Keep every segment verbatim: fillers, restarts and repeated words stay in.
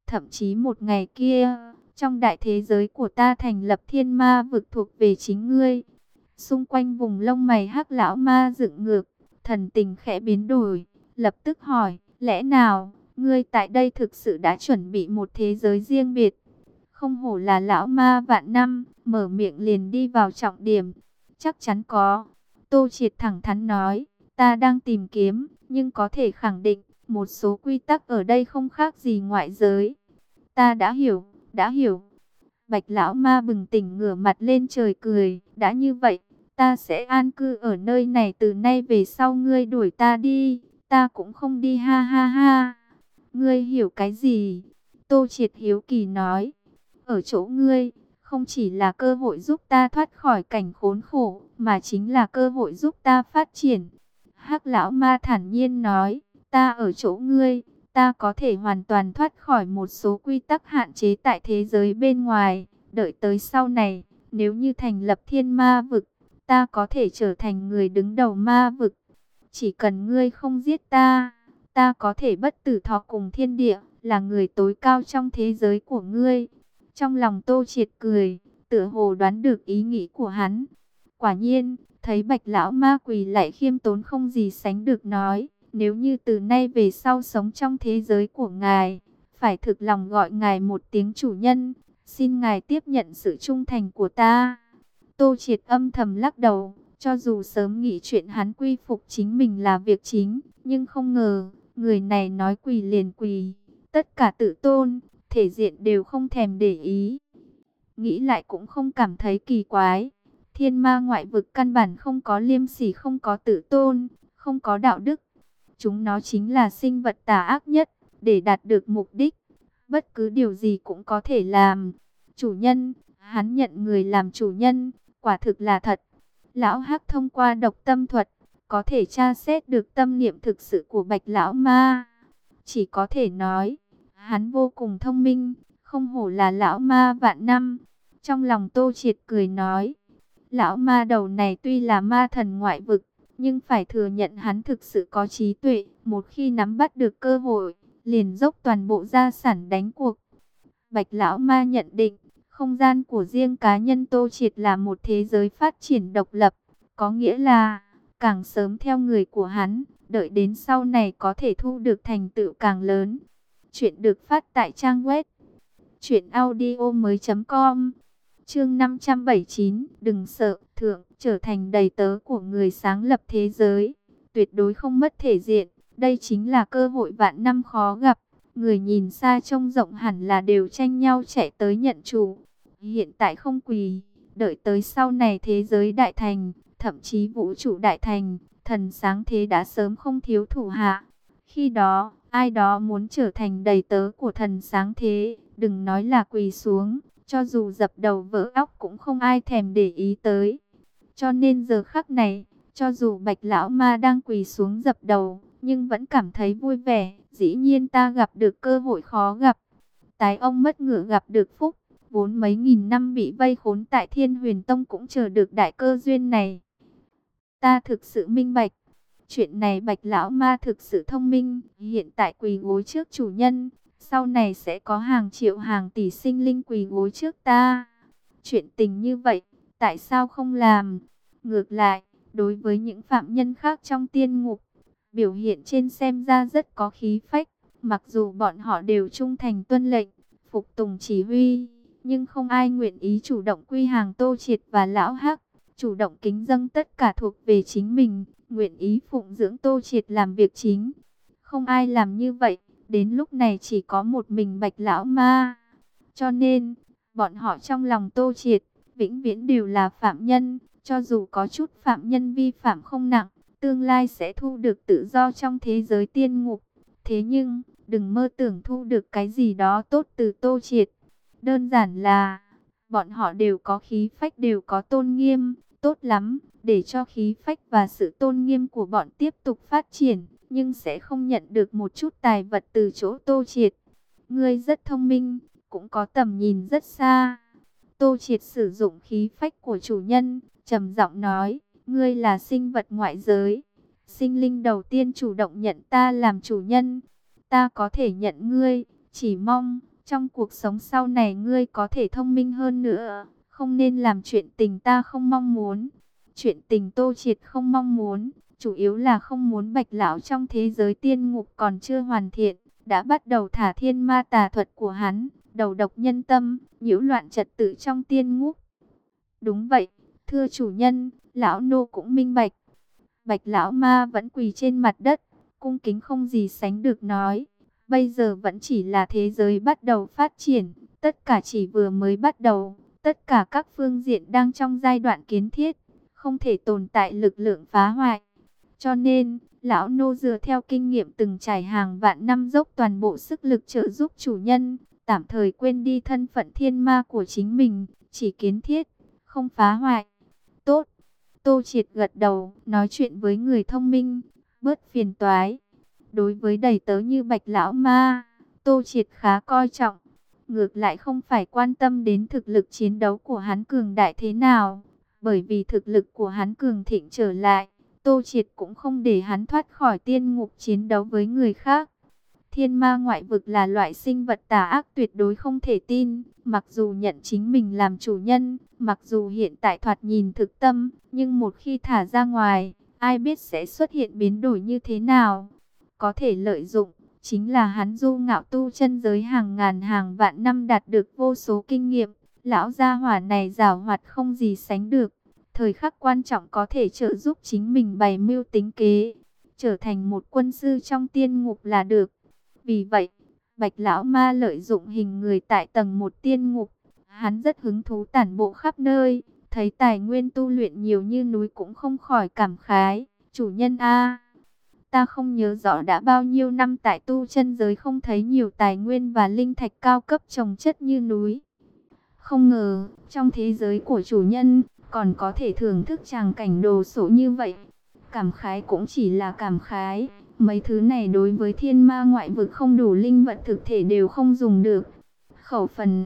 Thậm chí một ngày kia, trong đại thế giới của ta thành lập thiên ma vực thuộc về chính ngươi. Xung quanh vùng lông mày hắc lão ma dựng ngược, thần tình khẽ biến đổi, lập tức hỏi, lẽ nào, ngươi tại đây thực sự đã chuẩn bị một thế giới riêng biệt? Không hổ là lão ma vạn năm, mở miệng liền đi vào trọng điểm. Chắc chắn có. Tô Triệt thẳng thắn nói, ta đang tìm kiếm, nhưng có thể khẳng định, một số quy tắc ở đây không khác gì ngoại giới. Ta đã hiểu, đã hiểu. Bạch lão ma bừng tỉnh ngửa mặt lên trời cười, đã như vậy, ta sẽ an cư ở nơi này từ nay về sau, ngươi đuổi ta đi, ta cũng không đi, ha ha ha. Ngươi hiểu cái gì? Tô Triệt hiếu kỳ nói, ở chỗ ngươi, không chỉ là cơ hội giúp ta thoát khỏi cảnh khốn khổ, mà chính là cơ hội giúp ta phát triển. Hắc lão ma thản nhiên nói, ta ở chỗ ngươi, ta có thể hoàn toàn thoát khỏi một số quy tắc hạn chế tại thế giới bên ngoài. Đợi tới sau này, nếu như thành lập thiên ma vực, ta có thể trở thành người đứng đầu ma vực. Chỉ cần ngươi không giết ta, ta có thể bất tử thọ cùng thiên địa, là người tối cao trong thế giới của ngươi. Trong lòng Tô Triệt cười, tựa hồ đoán được ý nghĩ của hắn. Quả nhiên, thấy Bạch lão ma quỳ lại khiêm tốn không gì sánh được nói, nếu như từ nay về sau sống trong thế giới của ngài, phải thực lòng gọi ngài một tiếng chủ nhân, xin ngài tiếp nhận sự trung thành của ta. Tô Triệt âm thầm lắc đầu, cho dù sớm nghĩ chuyện hắn quy phục chính mình là việc chính, nhưng không ngờ, người này nói quỳ liền quỳ, tất cả tự tôn, thể diện đều không thèm để ý. Nghĩ lại cũng không cảm thấy kỳ quái. Thiên ma ngoại vực căn bản không có liêm sỉ, không có tự tôn, không có đạo đức. Chúng nó chính là sinh vật tà ác nhất, để đạt được mục đích. Bất cứ điều gì cũng có thể làm. Chủ nhân, hắn nhận người làm chủ nhân, quả thực là thật. Lão Hắc thông qua độc tâm thuật, có thể tra xét được tâm niệm thực sự của Bạch lão ma. Chỉ có thể nói, hắn vô cùng thông minh, không hổ là lão ma vạn năm. Trong lòng Tô Triệt cười nói, lão ma đầu này tuy là ma thần ngoại vực, nhưng phải thừa nhận hắn thực sự có trí tuệ. Một khi nắm bắt được cơ hội, liền dốc toàn bộ gia sản đánh cuộc. Bạch lão ma nhận định, không gian của riêng cá nhân Tô Triệt là một thế giới phát triển độc lập. Có nghĩa là, càng sớm theo người của hắn, đợi đến sau này có thể thu được thành tựu càng lớn. Chuyện được phát tại trang web truyện audio mới chấm com. Chương năm trăm bảy mươi chín, đừng sợ, thượng, trở thành đầy tớ của người sáng lập thế giới, tuyệt đối không mất thể diện, đây chính là cơ hội vạn năm khó gặp. Người nhìn xa trông rộng hẳn là đều tranh nhau chạy tới nhận chủ. Hiện tại không quỳ, đợi tới sau này thế giới đại thành, thậm chí vũ trụ đại thành, thần sáng thế đã sớm không thiếu thủ hạ. Khi đó, ai đó muốn trở thành đầy tớ của thần sáng thế, đừng nói là quỳ xuống, cho dù dập đầu vỡ óc cũng không ai thèm để ý tới. Cho nên giờ khắc này, cho dù Bạch lão ma đang quỳ xuống dập đầu, nhưng vẫn cảm thấy vui vẻ. Dĩ nhiên ta gặp được cơ hội khó gặp. Tái ông mất ngựa gặp được phúc, vốn mấy nghìn năm bị vây khốn tại Thiên Huyền Tông cũng chờ được đại cơ duyên này. Ta thực sự minh bạch. Chuyện này Bạch lão ma thực sự thông minh, hiện tại quỳ gối trước chủ nhân, sau này sẽ có hàng triệu hàng tỷ sinh linh quỳ gối trước ta. Chuyện tình như vậy, tại sao không làm? Ngược lại, đối với những phạm nhân khác trong tiên ngục, biểu hiện trên xem ra rất có khí phách. Mặc dù bọn họ đều trung thành tuân lệnh, phục tùng chỉ huy, nhưng không ai nguyện ý chủ động quy hàng Tô Triệt và Lão Hắc, chủ động kính dâng tất cả thuộc về chính mình, nguyện ý phụng dưỡng Tô Triệt làm việc chính. Không ai làm như vậy, đến lúc này chỉ có một mình Bạch lão ma. Cho nên, bọn họ trong lòng Tô Triệt, vĩnh viễn đều là phạm nhân, cho dù có chút phạm nhân vi phạm không nặng, tương lai sẽ thu được tự do trong thế giới tiên ngục. Thế nhưng, đừng mơ tưởng thu được cái gì đó tốt từ Tô Triệt. Đơn giản là, bọn họ đều có khí phách, đều có tôn nghiêm, tốt lắm, để cho khí phách và sự tôn nghiêm của bọn tiếp tục phát triển, nhưng sẽ không nhận được một chút tài vật từ chỗ Tô Triệt. Ngươi rất thông minh, cũng có tầm nhìn rất xa. Tô Triệt sử dụng khí phách của chủ nhân, trầm giọng nói, ngươi là sinh vật ngoại giới, sinh linh đầu tiên chủ động nhận ta làm chủ nhân. Ta có thể nhận ngươi, chỉ mong, Trong cuộc sống sau này ngươi có thể thông minh hơn nữa, không nên làm chuyện tình ta không mong muốn. Chuyện tình Tô Triệt không mong muốn, chủ yếu là không muốn Bạch lão trong thế giới tiên ngục còn chưa hoàn thiện, đã bắt đầu thả thiên ma tà thuật của hắn, đầu độc nhân tâm, nhiễu loạn trật tự trong tiên ngục. Đúng vậy, thưa chủ nhân, lão nô cũng minh bạch. Bạch lão ma vẫn quỳ trên mặt đất, cung kính không gì sánh được nói. Bây giờ vẫn chỉ là thế giới bắt đầu phát triển, tất cả chỉ vừa mới bắt đầu, tất cả các phương diện đang trong giai đoạn kiến thiết, không thể tồn tại lực lượng phá hoại. Cho nên, lão nô dựa theo kinh nghiệm từng trải hàng vạn năm dốc toàn bộ sức lực trợ giúp chủ nhân, tạm thời quên đi thân phận thiên ma của chính mình, chỉ kiến thiết, không phá hoại. Tốt. Tô Triệt gật đầu, nói chuyện với người thông minh, bớt phiền toái. Đối với đầy tớ như Bạch lão ma, Tô Triệt khá coi trọng. Ngược lại không phải quan tâm đến thực lực chiến đấu của hắn cường đại thế nào, bởi vì thực lực của hắn cường thịnh trở lại, Tô Triệt cũng không để hắn thoát khỏi tiên ngục chiến đấu với người khác. Thiên ma ngoại vực là loại sinh vật tà ác tuyệt đối không thể tin, mặc dù nhận chính mình làm chủ nhân, mặc dù hiện tại thoạt nhìn thực tâm, nhưng một khi thả ra ngoài, ai biết sẽ xuất hiện biến đổi như thế nào. Có thể lợi dụng, chính là hắn du ngạo tu chân giới hàng ngàn hàng vạn năm đạt được vô số kinh nghiệm, lão gia hỏa này giàu hoạt không gì sánh được. Thời khắc quan trọng có thể trợ giúp chính mình bày mưu tính kế, trở thành một quân sư trong tiên ngục là được. Vì vậy, Bạch lão ma lợi dụng hình người tại tầng một tiên ngục, hắn rất hứng thú tản bộ khắp nơi, thấy tài nguyên tu luyện nhiều như núi cũng không khỏi cảm khái. Chủ nhân a, ta không nhớ rõ đã bao nhiêu năm tại tu chân giới không thấy nhiều tài nguyên và linh thạch cao cấp trồng chất như núi. Không ngờ, trong thế giới của chủ nhân, còn có thể thưởng thức tràng cảnh đồ sộ như vậy. Cảm khái cũng chỉ là cảm khái, mấy thứ này đối với thiên ma ngoại vực không đủ linh vật thực thể đều không dùng được. Khẩu phần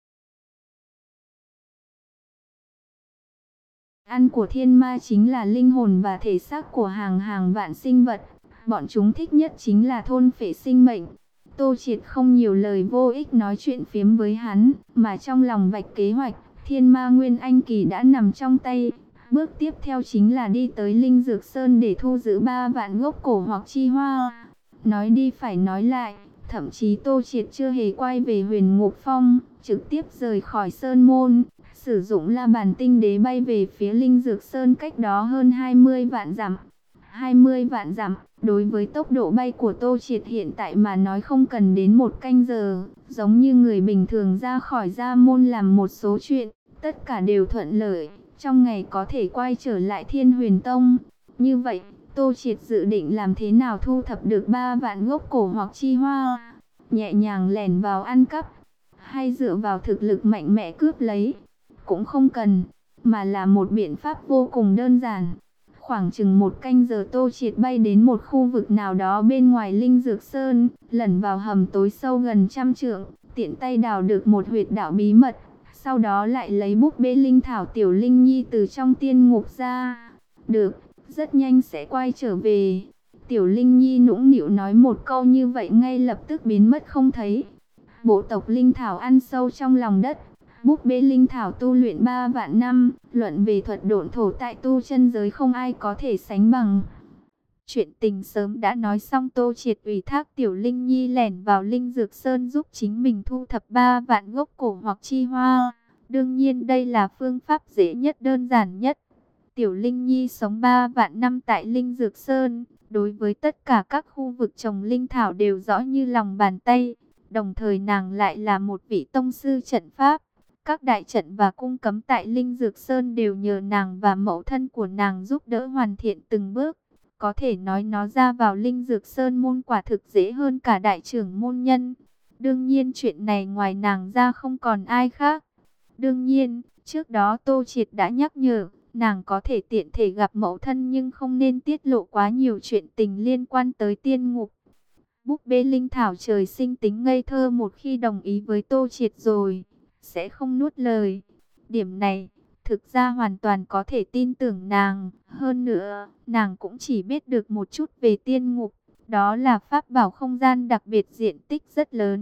ăn của thiên ma chính là linh hồn và thể xác của hàng hàng vạn sinh vật. Bọn chúng thích nhất chính là thôn phệ sinh mệnh. Tô Triệt không nhiều lời vô ích nói chuyện phiếm với hắn, mà trong lòng vạch kế hoạch, thiên ma nguyên anh kỳ đã nằm trong tay. Bước tiếp theo chính là đi tới Linh Dược Sơn để thu giữ ba vạn gốc cổ hoặc chi hoa. Nói đi phải nói lại, thậm chí Tô Triệt chưa hề quay về Huyền Ngục Phong, trực tiếp rời khỏi Sơn Môn, sử dụng La Bàn Tinh Đế bay về phía Linh Dược Sơn cách đó hơn hai mươi vạn dặm. hai mươi vạn dặm, đối với tốc độ bay của Tô Triệt hiện tại mà nói không cần đến một canh giờ, giống như người bình thường ra khỏi gia môn làm một số chuyện, tất cả đều thuận lợi. Trong ngày có thể quay trở lại Thiên Huyền Tông. Như vậy, Tô Triệt dự định làm thế nào thu thập được ba vạn gốc cổ hoặc chi hoa? Nhẹ nhàng lẻn vào ăn cắp, hay dựa vào thực lực mạnh mẽ cướp lấy? Cũng không cần, mà là một biện pháp vô cùng đơn giản. Khoảng chừng một canh giờ Tô Triệt bay đến một khu vực nào đó bên ngoài Linh Dược Sơn, lẩn vào hầm tối sâu gần trăm trượng, tiện tay đào được một huyệt đạo bí mật. Sau đó lại lấy búp bê linh thảo Tiểu Linh Nhi từ trong tiên ngục ra. Được, rất nhanh sẽ quay trở về. Tiểu Linh Nhi nũng nịu nói một câu như vậy ngay lập tức biến mất không thấy. Bộ tộc linh thảo ăn sâu trong lòng đất. Búp bê linh thảo tu luyện ba vạn năm, luận về thuật độn thổ tại tu chân giới không ai có thể sánh bằng. Chuyện tình sớm đã nói xong, Tô Triệt ủy thác Tiểu Linh Nhi lẻn vào Linh Dược Sơn giúp chính mình thu thập ba vạn gốc cổ hoặc chi hoa. Đương nhiên đây là phương pháp dễ nhất, đơn giản nhất. Tiểu Linh Nhi sống ba vạn năm tại Linh Dược Sơn, đối với tất cả các khu vực trồng linh thảo đều rõ như lòng bàn tay. Đồng thời nàng lại là một vị tông sư trận pháp. Các đại trận và cung cấm tại Linh Dược Sơn đều nhờ nàng và mẫu thân của nàng giúp đỡ hoàn thiện từng bước. Có thể nói nó ra vào Linh Dược Sơn môn quả thực dễ hơn cả đại trưởng môn nhân. Đương nhiên chuyện này ngoài nàng ra không còn ai khác. Đương nhiên, trước đó Tô Triệt đã nhắc nhở, nàng có thể tiện thể gặp mẫu thân nhưng không nên tiết lộ quá nhiều chuyện tình liên quan tới tiên ngục. Búp bê linh thảo trời sinh tính ngây thơ, một khi đồng ý với Tô Triệt rồi, sẽ không nuốt lời. Điểm này, thực ra hoàn toàn có thể tin tưởng nàng. Hơn nữa, nàng cũng chỉ biết được một chút về tiên ngục. Đó là pháp bảo không gian đặc biệt diện tích rất lớn.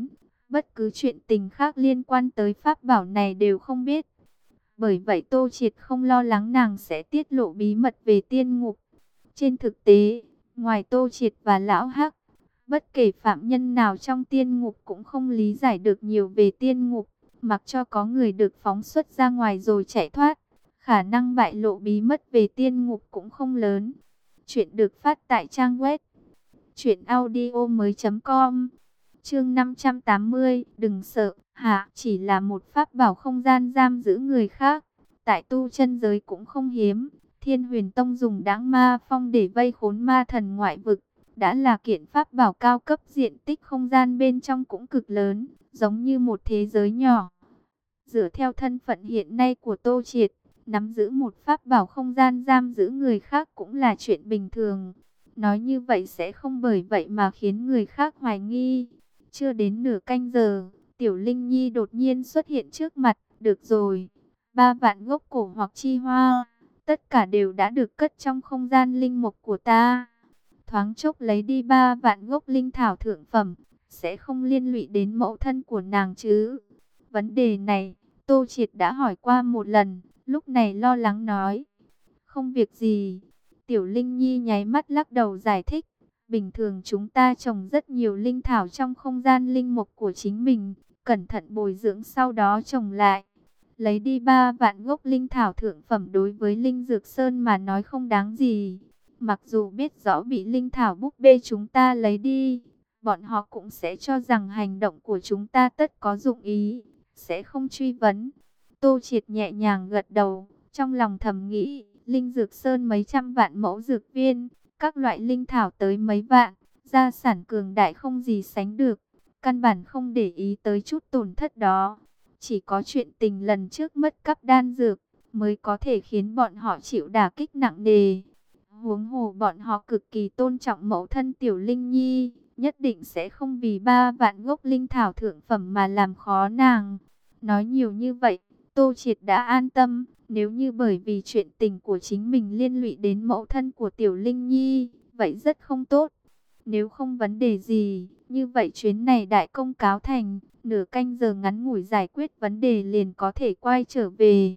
Bất cứ chuyện tình khác liên quan tới pháp bảo này đều không biết. Bởi vậy Tô Triệt không lo lắng nàng sẽ tiết lộ bí mật về tiên ngục. Trên thực tế, ngoài Tô Triệt và Lão Hắc, bất kể phạm nhân nào trong tiên ngục cũng không lý giải được nhiều về tiên ngục. Mặc cho có người được phóng xuất ra ngoài rồi chạy thoát, khả năng bại lộ bí mật về tiên ngục cũng không lớn. Chuyện được phát tại trang web truyện audio mới chấm com. Chương năm trăm tám mươi, đừng sợ, hạ chỉ là một pháp bảo không gian giam giữ người khác. Tại tu chân giới cũng không hiếm, Thiên Huyền Tông dùng đãng ma phong để vây khốn ma thần ngoại vực. Đã là kiện pháp bảo cao cấp, diện tích không gian bên trong cũng cực lớn, giống như một thế giới nhỏ. Dựa theo thân phận hiện nay của Tô Triệt, nắm giữ một pháp bảo không gian giam giữ người khác cũng là chuyện bình thường. Nói như vậy sẽ không bởi vậy mà khiến người khác hoài nghi. Chưa đến nửa canh giờ, Tiểu Linh Nhi đột nhiên xuất hiện trước mặt. Được rồi, ba vạn gốc cổ hoặc chi hoa, tất cả đều đã được cất trong không gian linh mục của ta. Thoáng chốc lấy đi ba vạn gốc linh thảo thượng phẩm, sẽ không liên lụy đến mẫu thân của nàng chứ? Vấn đề này, Tô Triệt đã hỏi qua một lần, lúc này lo lắng nói. Không việc gì. Tiểu Linh Nhi nháy mắt lắc đầu giải thích. Bình thường chúng ta trồng rất nhiều linh thảo trong không gian linh mục của chính mình, cẩn thận bồi dưỡng sau đó trồng lại. Lấy đi ba vạn gốc linh thảo thượng phẩm đối với Linh Dược Sơn mà nói không đáng gì. Mặc dù biết rõ bị linh thảo búp bê chúng ta lấy đi, bọn họ cũng sẽ cho rằng hành động của chúng ta tất có dụng ý, sẽ không truy vấn. Tô Triệt nhẹ nhàng gật đầu, trong lòng thầm nghĩ, Linh Dược Sơn mấy trăm vạn mẫu dược viên, các loại linh thảo tới mấy vạn, gia sản cường đại không gì sánh được, căn bản không để ý tới chút tổn thất đó. Chỉ có chuyện tình lần trước mất cắp đan dược, mới có thể khiến bọn họ chịu đả kích nặng nề. Huống hồ bọn họ cực kỳ tôn trọng mẫu thân Tiểu Linh Nhi, nhất định sẽ không vì ba vạn gốc linh thảo thượng phẩm mà làm khó nàng. Nói nhiều như vậy, Tô Triệt đã an tâm. Nếu như bởi vì chuyện tình của chính mình liên lụy đến mẫu thân của Tiểu Linh Nhi, vậy rất không tốt. Nếu không vấn đề gì, như vậy chuyến này đại công cáo thành, nửa canh giờ ngắn ngủi giải quyết vấn đề liền có thể quay trở về.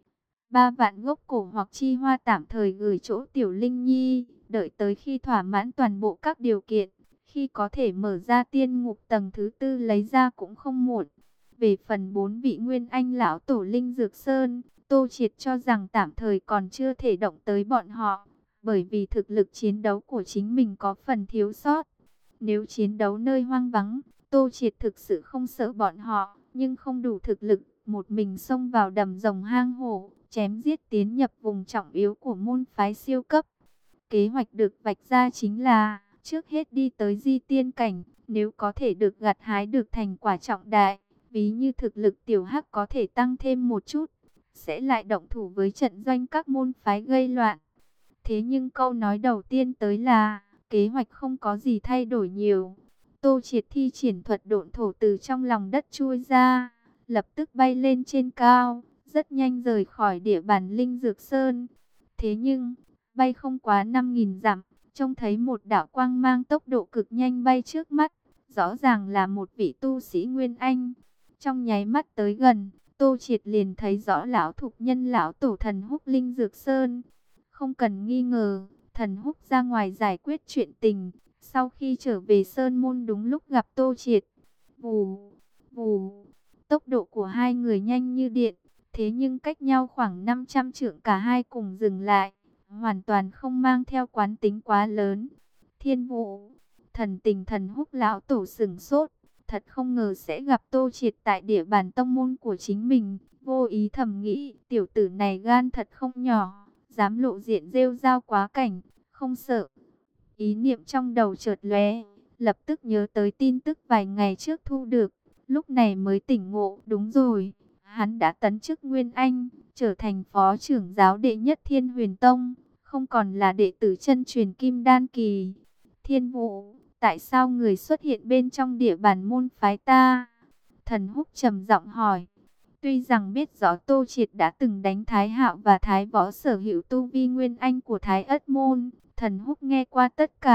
Ba vạn gốc cổ hoặc chi hoa tạm thời gửi chỗ Tiểu Linh Nhi, đợi tới khi thỏa mãn toàn bộ các điều kiện, khi có thể mở ra tiên ngục tầng thứ tư lấy ra cũng không muộn. Về phần bốn vị nguyên anh lão tổ Linh Dược Sơn, Tô Triệt cho rằng tạm thời còn chưa thể động tới bọn họ, bởi vì thực lực chiến đấu của chính mình có phần thiếu sót. Nếu chiến đấu nơi hoang vắng, Tô Triệt thực sự không sợ bọn họ, nhưng không đủ thực lực, một mình xông vào đầm rồng hang hổ, chém giết tiến nhập vùng trọng yếu của môn phái siêu cấp. Kế hoạch được vạch ra chính là, trước hết đi tới di tiên cảnh, nếu có thể được gặt hái được thành quả trọng đại, ví như thực lực tiểu hắc có thể tăng thêm một chút, sẽ lại động thủ với trận doanh các môn phái gây loạn. Thế nhưng câu nói đầu tiên tới là, kế hoạch không có gì thay đổi nhiều. Tô Triệt thi triển thuật độn thổ từ trong lòng đất chui ra, lập tức bay lên trên cao, rất nhanh rời khỏi địa bàn Linh Dược Sơn. Thế nhưng, bay không quá năm nghìn dặm, trông thấy một đạo quang mang tốc độ cực nhanh bay trước mắt, rõ ràng là một vị tu sĩ Nguyên Anh. Trong nháy mắt tới gần, Tô Triệt liền thấy rõ lão thục nhân lão tổ Thần Húc Linh Dược Sơn. Không cần nghi ngờ, Thần Húc ra ngoài giải quyết chuyện tình, sau khi trở về Sơn Môn đúng lúc gặp Tô Triệt. Vù, vù, tốc độ của hai người nhanh như điện, thế nhưng cách nhau khoảng năm trăm trượng cả hai cùng dừng lại, hoàn toàn không mang theo quán tính quá lớn. Thiên Vũ, thần tình Thần Húc lão tổ sửng sốt, thật không ngờ sẽ gặp Tô Triệt tại địa bàn tông môn của chính mình, vô ý thầm nghĩ, tiểu tử này gan thật không nhỏ, dám lộ diện rêu rao quá cảnh, không sợ. Ý niệm trong đầu chợt lóe, lập tức nhớ tới tin tức vài ngày trước thu được, lúc này mới tỉnh ngộ, đúng rồi, hắn đã tấn chức Nguyên Anh, trở thành phó trưởng giáo đệ nhất Thiên Huyền Tông, không còn là đệ tử chân truyền Kim Đan kỳ. Thiên Vũ, tại sao người xuất hiện bên trong địa bàn môn phái ta? Thần Húc trầm giọng hỏi. Tuy rằng biết rõ Tô Triệt đã từng đánh Thái Hạo và Thái Võ sở hữu tu vi Nguyên Anh của Thái Ất Môn, Thần Húc nghe qua tất cả,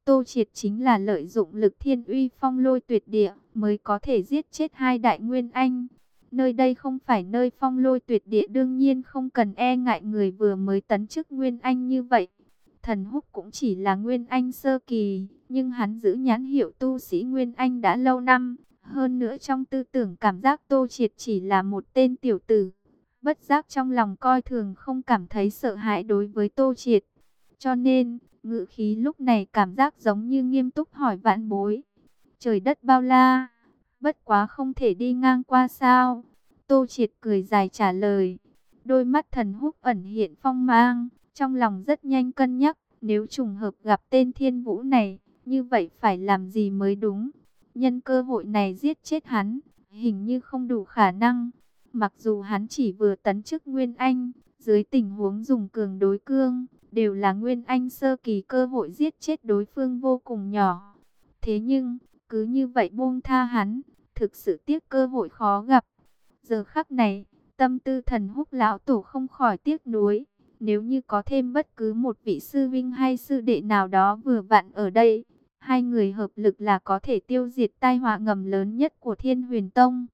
Tô Triệt chính là lợi dụng lực thiên uy phong lôi tuyệt địa mới có thể giết chết hai đại nguyên anh. Nơi đây không phải nơi phong lôi tuyệt địa, đương nhiên không cần e ngại người vừa mới tấn chức nguyên anh như vậy. Thần Húc cũng chỉ là nguyên anh sơ kỳ, nhưng hắn giữ nhãn hiệu tu sĩ nguyên anh đã lâu năm. Hơn nữa trong tư tưởng cảm giác Tô Triệt chỉ là một tên tiểu tử. Bất giác trong lòng coi thường, không cảm thấy sợ hãi đối với Tô Triệt. Cho nên, ngữ khí lúc này cảm giác giống như nghiêm túc hỏi vãn bối. Trời đất bao la, bất quá không thể đi ngang qua sao? Tô Triệt cười dài trả lời. Đôi mắt Thần Húc ẩn hiện phong mang, trong lòng rất nhanh cân nhắc. Nếu trùng hợp gặp tên Thiên Vũ này, như vậy phải làm gì mới đúng? Nhân cơ hội này giết chết hắn, hình như không đủ khả năng. Mặc dù hắn chỉ vừa tấn chức Nguyên Anh, dưới tình huống dùng cường đối cương, đều là Nguyên Anh sơ kỳ, cơ hội giết chết đối phương vô cùng nhỏ. Thế nhưng, cứ như vậy buông tha hắn, thực sự tiếc cơ hội khó gặp. Giờ khắc này, tâm tư Thần Húc lão tổ không khỏi tiếc nuối. Nếu như có thêm bất cứ một vị sư vinh hay sư đệ nào đó vừa vặn ở đây, hai người hợp lực là có thể tiêu diệt tai họa ngầm lớn nhất của Thiên Huyền Tông.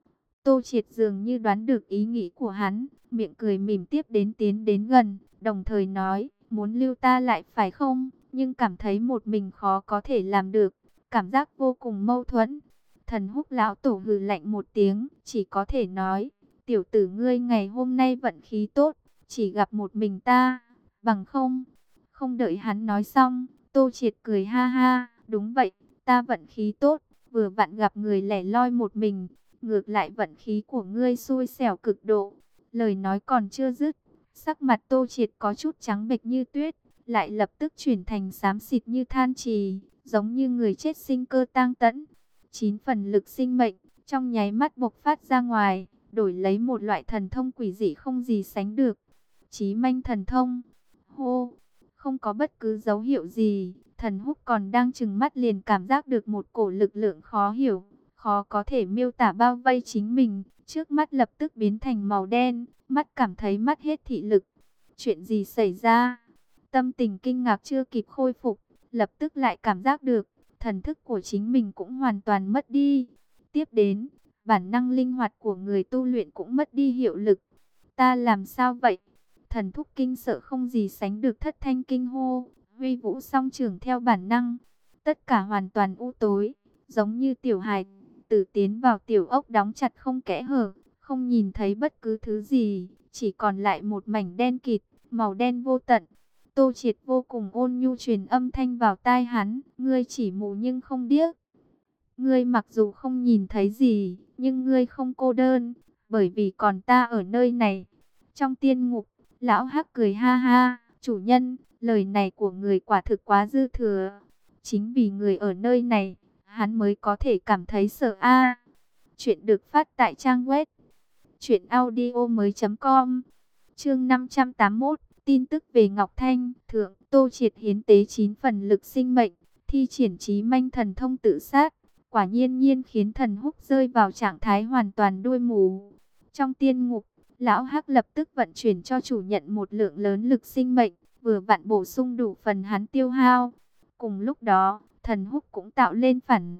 Tô Triệt dường như đoán được ý nghĩ của hắn, miệng cười mỉm tiếp đến tiến đến gần, đồng thời nói, muốn lưu ta lại phải không, nhưng cảm thấy một mình khó có thể làm được, cảm giác vô cùng mâu thuẫn. Thần Húc lão tổ hừ lạnh một tiếng, chỉ có thể nói, tiểu tử ngươi ngày hôm nay vận khí tốt, chỉ gặp một mình ta, bằng không. Không đợi hắn nói xong, Tô Triệt cười ha ha, đúng vậy, ta vận khí tốt, vừa vặn gặp người lẻ loi một mình. Ngược lại vận khí của ngươi xui xẻo cực độ. Lời nói còn chưa dứt, sắc mặt Tô Triệt có chút trắng bệch như tuyết, lại lập tức chuyển thành xám xịt như than trì, giống như người chết sinh cơ tang tẫn. Chín phần lực sinh mệnh, trong nháy mắt bộc phát ra ngoài, đổi lấy một loại thần thông quỷ dị không gì sánh được. Chí manh thần thông. Hô, không có bất cứ dấu hiệu gì, Thần Húc còn đang trừng mắt liền cảm giác được một cổ lực lượng khó hiểu, khó có thể miêu tả bao vây chính mình, trước mắt lập tức biến thành màu đen, mắt cảm thấy mất hết thị lực. Chuyện gì xảy ra? Tâm tình kinh ngạc chưa kịp khôi phục, lập tức lại cảm giác được, thần thức của chính mình cũng hoàn toàn mất đi. Tiếp đến, bản năng linh hoạt của người tu luyện cũng mất đi hiệu lực. Ta làm sao vậy? Thần Thúc kinh sợ không gì sánh được, thất thanh kinh hô, huy vũ song trường theo bản năng. Tất cả hoàn toàn u tối, giống như tiểu hài tử tiến vào tiểu ốc đóng chặt không kẽ hở, không nhìn thấy bất cứ thứ gì, chỉ còn lại một mảnh đen kịt, màu đen vô tận. Tô Triệt vô cùng ôn nhu truyền âm thanh vào tai hắn, ngươi chỉ mù nhưng không điếc. Ngươi mặc dù không nhìn thấy gì, nhưng ngươi không cô đơn, bởi vì còn ta ở nơi này. Trong tiên ngục, lão Hắc cười ha ha, chủ nhân, lời này của người quả thực quá dư thừa. Chính vì người ở nơi này, hắn mới có thể cảm thấy sợ a. Chuyện được phát tại trang web truyện audio mới chấm com. Chương năm trăm tám mươi mốt, tin tức về Ngọc Thanh, thượng Tô Triệt hiến tế chín phần lực sinh mệnh, thi triển chí manh thần thông tự sát, quả nhiên nhiên khiến Thần Húc rơi vào trạng thái hoàn toàn đuôi mù. Trong tiên ngục, lão Hắc lập tức vận chuyển cho chủ nhận một lượng lớn lực sinh mệnh, vừa vặn bổ sung đủ phần hắn tiêu hao. Cùng lúc đó, Thần Húc cũng tạo lên phản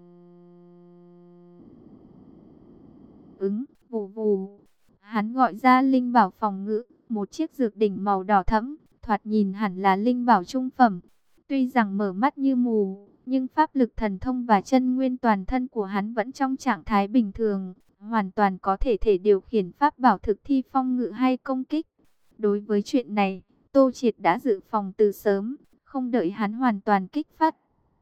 ứng, vù vù. Hắn gọi ra linh bảo phòng ngự, một chiếc dược đỉnh màu đỏ thẫm, thoạt nhìn hẳn là linh bảo trung phẩm. Tuy rằng mở mắt như mù, nhưng pháp lực thần thông và chân nguyên toàn thân của hắn vẫn trong trạng thái bình thường, hoàn toàn có thể thể điều khiển pháp bảo thực thi phong ngự hay công kích. Đối với chuyện này, Tô Triệt đã dự phòng từ sớm, không đợi hắn hoàn toàn kích phát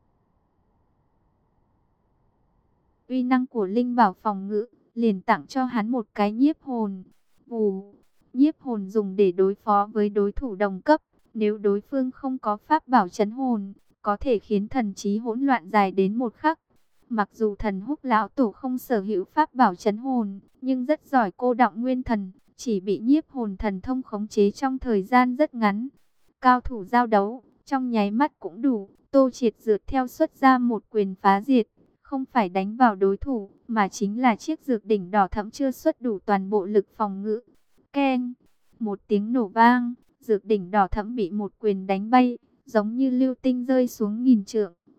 uy năng của linh bảo phòng ngự, liền tặng cho hắn một cái nhiếp hồn. Vù, nhiếp hồn dùng để đối phó với đối thủ đồng cấp, nếu đối phương không có pháp bảo trấn hồn, có thể khiến thần trí hỗn loạn dài đến một khắc. Mặc dù Thần Húc lão tổ không sở hữu pháp bảo trấn hồn, nhưng rất giỏi cô đọng nguyên thần, chỉ bị nhiếp hồn thần thông khống chế trong thời gian rất ngắn. Cao thủ giao đấu, trong nháy mắt cũng đủ. Tô Triệt rượt theo xuất ra một quyền phá diệt, không phải đánh vào đối thủ, mà chính là chiếc dược đỉnh đỏ thẫm chưa xuất đủ toàn bộ lực phòng ngự. Keng, một tiếng nổ vang, dược đỉnh đỏ thẫm bị một quyền đánh bay, giống như lưu tinh rơi xuống nghìn trượng.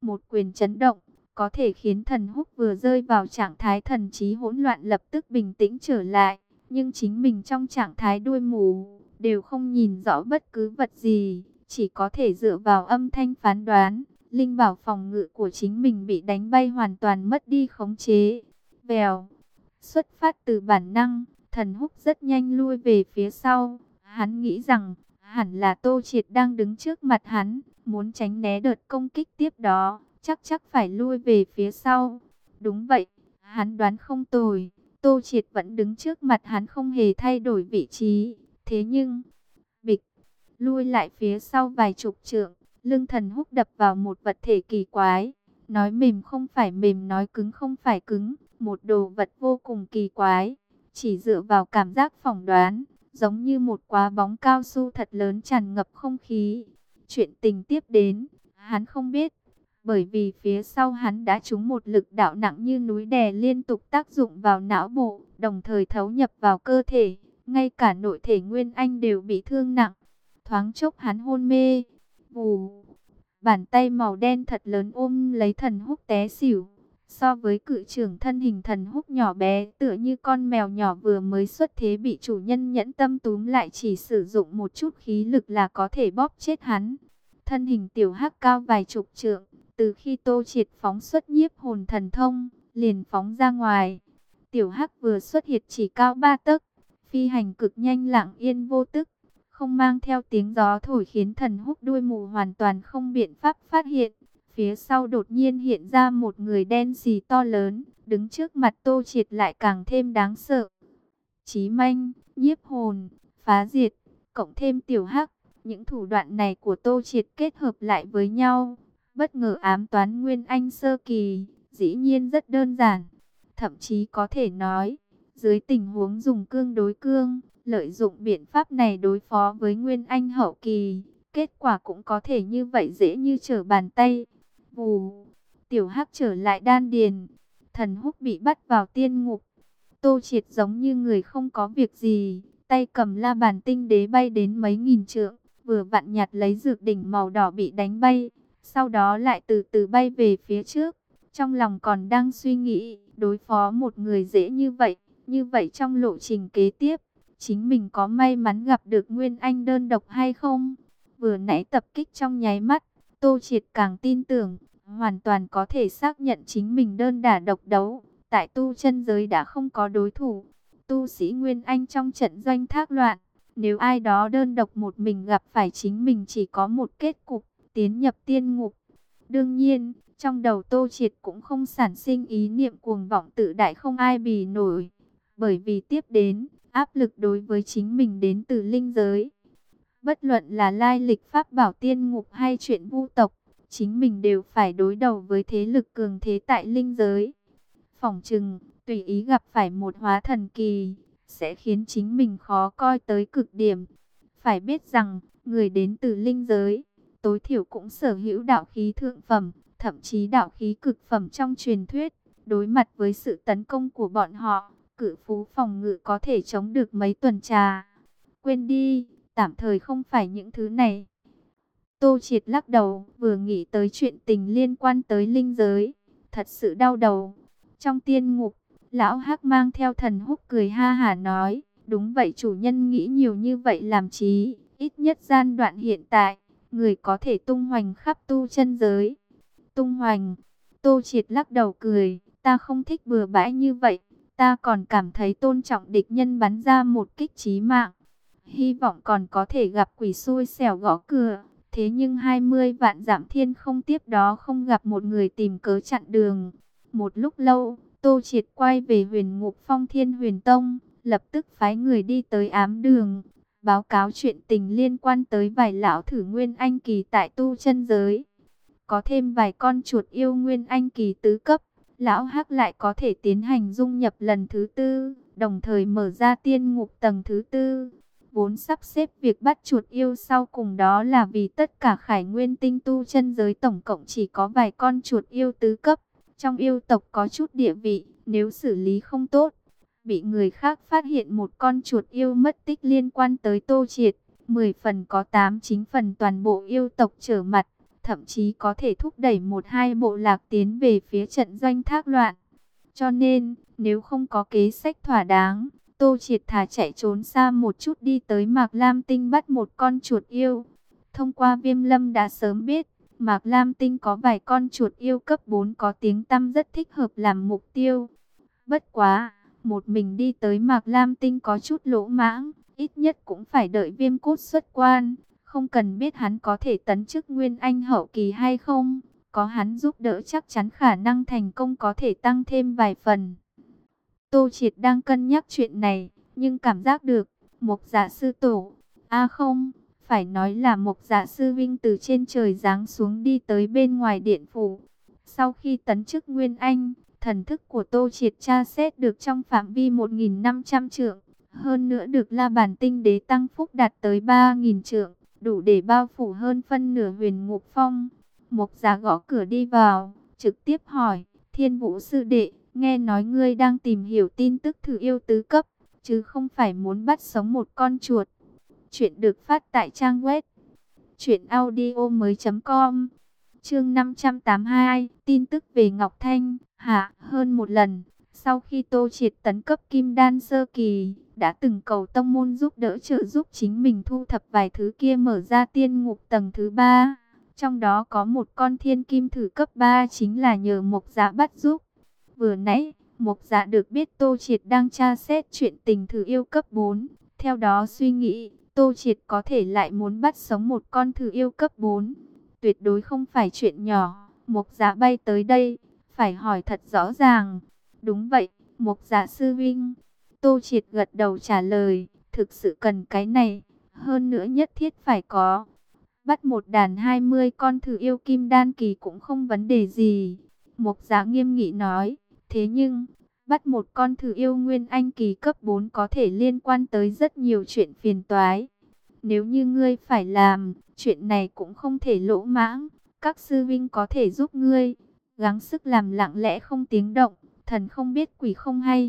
một quyền chấn động, có thể khiến Thần Húc vừa rơi vào trạng thái thần trí hỗn loạn lập tức bình tĩnh trở lại. Nhưng chính mình trong trạng thái đuôi mù, đều không nhìn rõ bất cứ vật gì, chỉ có thể dựa vào âm thanh phán đoán. Linh bảo phòng ngự của chính mình bị đánh bay hoàn toàn mất đi khống chế. Vèo, xuất phát từ bản năng, Thần Húc rất nhanh lui về phía sau. Hắn nghĩ rằng, hẳn là Tô Triệt đang đứng trước mặt hắn, muốn tránh né đợt công kích tiếp đó, chắc chắc phải lui về phía sau. Đúng vậy, hắn đoán không tồi, Tô Triệt vẫn đứng trước mặt hắn không hề thay đổi vị trí. Thế nhưng, bịch, lui lại phía sau vài chục trượng, lưng Thần Húc đập vào một vật thể kỳ quái. Nói mềm không phải mềm, nói cứng không phải cứng, một đồ vật vô cùng kỳ quái. Chỉ dựa vào cảm giác phỏng đoán, giống như một quả bóng cao su thật lớn tràn ngập không khí. Chuyện tình tiếp đến, hắn không biết, bởi vì phía sau hắn đã trúng một lực đạo nặng như núi đè liên tục tác dụng vào não bộ, đồng thời thấu nhập vào cơ thể, ngay cả nội thể Nguyên Anh đều bị thương nặng. Thoáng chốc hắn hôn mê. Vù, bàn tay màu đen thật lớn ôm lấy Thần Húc té xỉu. So với cự trưởng thân hình Thần Húc nhỏ bé, tựa như con mèo nhỏ vừa mới xuất thế bị chủ nhân nhẫn tâm túm lại, chỉ sử dụng một chút khí lực là có thể bóp chết hắn. Thân hình tiểu hắc cao vài chục trượng, từ khi Tô Triệt phóng xuất nhiếp hồn thần thông, liền phóng ra ngoài. Tiểu hắc vừa xuất hiện chỉ cao ba tấc, phi hành cực nhanh lặng yên vô tức, không mang theo tiếng gió thổi, khiến Thần Húc đuôi mù hoàn toàn không biện pháp phát hiện. Phía sau đột nhiên hiện ra một người đen xì to lớn, đứng trước mặt Tô Triệt lại càng thêm đáng sợ. Chí manh, nhiếp hồn, phá diệt, cộng thêm tiểu hắc, những thủ đoạn này của Tô Triệt kết hợp lại với nhau, bất ngờ ám toán Nguyên Anh sơ kỳ, dĩ nhiên rất đơn giản. Thậm chí có thể nói, dưới tình huống dùng cương đối cương, lợi dụng biện pháp này đối phó với Nguyên Anh hậu kỳ, kết quả cũng có thể như vậy, dễ như trở bàn tay. Vù, tiểu hắc trở lại đan điền, Thần Húc bị bắt vào tiên ngục. Tô Triệt giống như người không có việc gì, tay cầm la bàn tinh đế bay đến mấy nghìn trượng, vừa vặn nhặt lấy dược đỉnh màu đỏ bị đánh bay, sau đó lại từ từ bay về phía trước. Trong lòng còn đang suy nghĩ, đối phó một người dễ như vậy, như vậy trong lộ trình kế tiếp, chính mình có may mắn gặp được Nguyên Anh đơn độc hay không? Vừa nãy tập kích trong nháy mắt, Tô Triệt càng tin tưởng, hoàn toàn có thể xác nhận chính mình đơn đả độc đấu. Tại tu chân giới đã không có đối thủ, tu sĩ Nguyên Anh trong trận doanh thác loạn, nếu ai đó đơn độc một mình gặp phải chính mình chỉ có một kết cục, tiến nhập tiên ngục. Đương nhiên, trong đầu Tô Triệt cũng không sản sinh ý niệm cuồng vọng tự đại không ai bì nổi, bởi vì tiếp đến, áp lực đối với chính mình đến từ linh giới. Bất luận là lai lịch pháp bảo tiên ngục hay chuyện vu tộc, chính mình đều phải đối đầu với thế lực cường thế tại linh giới. Phỏng chừng, tùy ý gặp phải một hóa thần kỳ, sẽ khiến chính mình khó coi tới cực điểm. Phải biết rằng, người đến từ linh giới, tối thiểu cũng sở hữu đạo khí thượng phẩm, thậm chí đạo khí cực phẩm trong truyền thuyết. Đối mặt với sự tấn công của bọn họ, cự phú phòng ngự có thể chống được mấy tuần trà. Quên đi, tạm thời không phải những thứ này. Tô Triệt lắc đầu, vừa nghĩ tới chuyện tình liên quan tới linh giới, thật sự đau đầu. Trong tiên ngục, lão hắc mang theo Thần Húc cười ha hả nói, đúng vậy, chủ nhân nghĩ nhiều như vậy làm chí, ít nhất gian đoạn hiện tại, người có thể tung hoành khắp tu chân giới. Tung hoành, Tô Triệt lắc đầu cười, ta không thích bừa bãi như vậy, ta còn cảm thấy tôn trọng địch nhân bắn ra một kích chí mạng. Hy vọng còn có thể gặp quỷ xui xẻo gõ cửa, thế nhưng hai mươi vạn dặm thiên không tiếp đó không gặp một người tìm cớ chặn đường. Một lúc lâu, Tô Triệt quay về Huyền Ngục Phong Thiên Huyền Tông, lập tức phái người đi tới ám đường, báo cáo chuyện tình liên quan tới vài lão thử Nguyên Anh kỳ tại tu chân giới. Có thêm vài con chuột yêu Nguyên Anh kỳ tứ cấp, lão hắc lại có thể tiến hành dung nhập lần thứ tư, đồng thời mở ra tiên ngục tầng thứ tư. Vốn sắp xếp việc bắt chuột yêu sau cùng đó là vì tất cả Khải Nguyên tinh tu chân giới tổng cộng chỉ có vài con chuột yêu tứ cấp. Trong yêu tộc có chút địa vị, nếu xử lý không tốt, bị người khác phát hiện một con chuột yêu mất tích liên quan tới Tô Triệt, mười phần có tám chín phần toàn bộ yêu tộc trở mặt, thậm chí có thể thúc đẩy một hai bộ lạc tiến về phía trận doanh thác loạn. Cho nên, nếu không có kế sách thỏa đáng, Tô Triệt thà chạy trốn xa một chút đi tới Mạc Lam Tinh bắt một con chuột yêu. Thông qua Viêm Lâm đã sớm biết, Mạc Lam Tinh có vài con chuột yêu cấp bốn có tiếng tăm rất thích hợp làm mục tiêu. Bất quá, một mình đi tới Mạc Lam Tinh có chút lỗ mãng, ít nhất cũng phải đợi Viêm Cốt xuất quan. Không cần biết hắn có thể tấn chức Nguyên Anh hậu kỳ hay không, có hắn giúp đỡ chắc chắn khả năng thành công có thể tăng thêm vài phần. Tô Triệt đang cân nhắc chuyện này, nhưng cảm giác được, Mộc Dạ sư tổ, a à không, phải nói là Mộc Dạ sư vinh từ trên trời giáng xuống đi tới bên ngoài điện phủ. Sau khi tấn chức Nguyên Anh, thần thức của Tô Triệt tra xét được trong phạm vi một nghìn năm trăm trượng, hơn nữa được La Bàn Tinh Đế tăng phúc đạt tới ba nghìn trượng, đủ để bao phủ hơn phân nửa Huyền Ngục Phong. Mộc Dạ gõ cửa đi vào, trực tiếp hỏi, Thiên Vũ sư đệ, nghe nói ngươi đang tìm hiểu tin tức thử yêu tứ cấp, chứ không phải muốn bắt sống một con chuột. Chuyện được phát tại trang web truyện audio mới chấm com. Chương năm trăm tám mươi hai, tin tức về Ngọc Thanh. Hạ, hơn một lần, sau khi Tô Triệt tấn cấp Kim Đan sơ kỳ, đã từng cầu tông môn giúp đỡ trợ giúp chính mình thu thập vài thứ kia mở ra tiên ngục tầng thứ ba. Trong đó có một con thiên kim thử cấp ba chính là nhờ Mộc Dạ bắt giúp. Vừa nãy, Mộc Dạ được biết Tô Triệt đang tra xét chuyện tình thử yêu cấp bốn. Theo đó suy nghĩ, Tô Triệt có thể lại muốn bắt sống một con thử yêu cấp bốn. Tuyệt đối không phải chuyện nhỏ. Mộc Dạ bay tới đây, phải hỏi thật rõ ràng. Đúng vậy, Mộc Dạ sư vinh. Tô Triệt gật đầu trả lời, thực sự cần cái này, hơn nữa nhất thiết phải có. Bắt một đàn hai mươi con thử yêu kim đan kỳ cũng không vấn đề gì. Mộc Dạ nghiêm nghị nói, thế nhưng, bắt một con thử yêu nguyên anh kỳ cấp bốn có thể liên quan tới rất nhiều chuyện phiền toái. Nếu như ngươi phải làm, chuyện này cũng không thể lỗ mãng, các sư vinh có thể giúp ngươi. Gắng sức làm lặng lẽ không tiếng động, thần không biết quỷ không hay.